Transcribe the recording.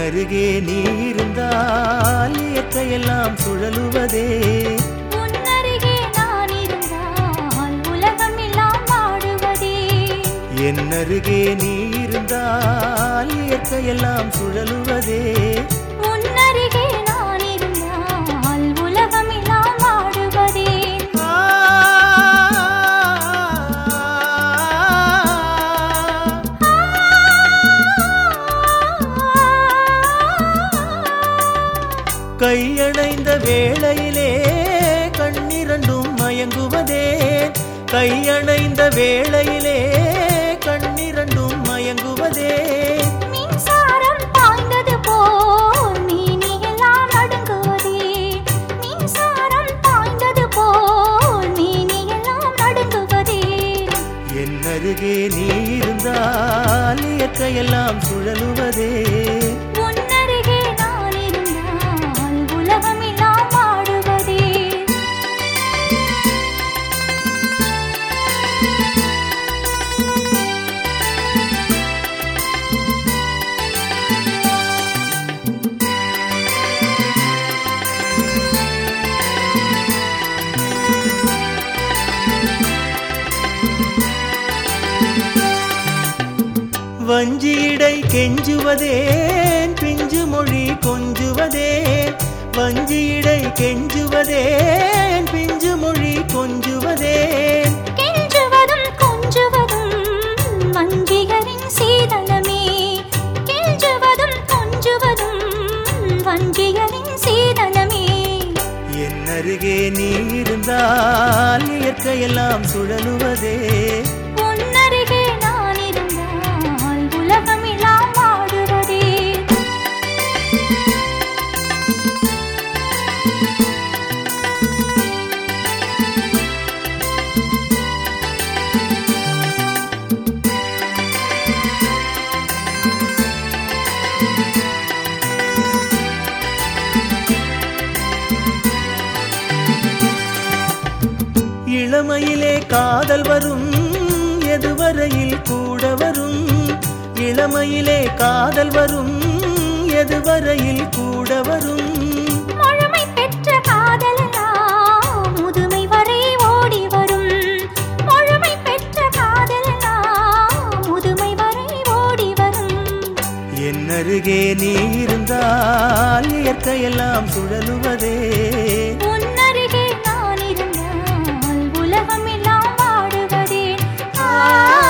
அருகே நீ இருந்தால் இயற்கையெல்லாம் சுழலுவதே உன்னருகே நான் இருந்தால் உலகம் எல்லாம் ஆடுவதே என் அருகே நீ இருந்தால் இயற்கையெல்லாம் சுழலுவதே உன்னருகே நான் இருந்தால் உலகம் எல்லாம் ஆடுவதே கையணைந்த வேளையிலே கண்ணிரண்டும் மயங்குவதே கையணைந்த வேளையிலே கண்ணிரண்டும் மயங்குவதே மின்சாரம் பாய்ந்தது போல் நீ எல்லாம் நடுங்குவதே மின்சாரம் பாய்ந்தது போல் நீ எல்லாம் நடுங்குவதே என் அருகே நீ இருந்தால் இயற்கையெல்லாம் சுழலுவதே உன்னருகே நான் இருந்தால் உலகம் எல்லாம் ஆடுவதே வஞ்சியிடை கெஞ்சுவதேன் பிஞ்சு மொழி கொஞ்சுவதேன் வஞ்சியிடை கெஞ்சுவதேன் பிஞ்சு மொழி கொஞ்சுவதேன் கெஞ்சுவதும் கொஞ்சுவதும் வஞ்சிகரின் சீதனமே கெஞ்சுவதும் கொஞ்சுவதும் வஞ்சிகரின் சீதனமே என் அருகே நீ இருந்தால் இயற்கையெல்லாம் சுழலுவதே உன்னருகே நான் இருந்தால் உலகம் எல்லாம் ஆடுவதே இளமையிலே காதல் வரும் எதுவரையில் கூட வரும் இளமையிலே காதல் வரும் எதுவரையில் கூட வரும் முழுமை பெற்ற காதலெல்லாம் முதுமை வரை ஓடி வரும் முழுமை பெற்ற காதலெல்லாம் முதுமை வரை ஓடி வரும் என் அருகே நீ இருந்தால் இயற்கையெல்லாம் சுழலுவதே உன்னருகே நான் இருந்தால் உலகம் எல்லாம் ஆடுவதே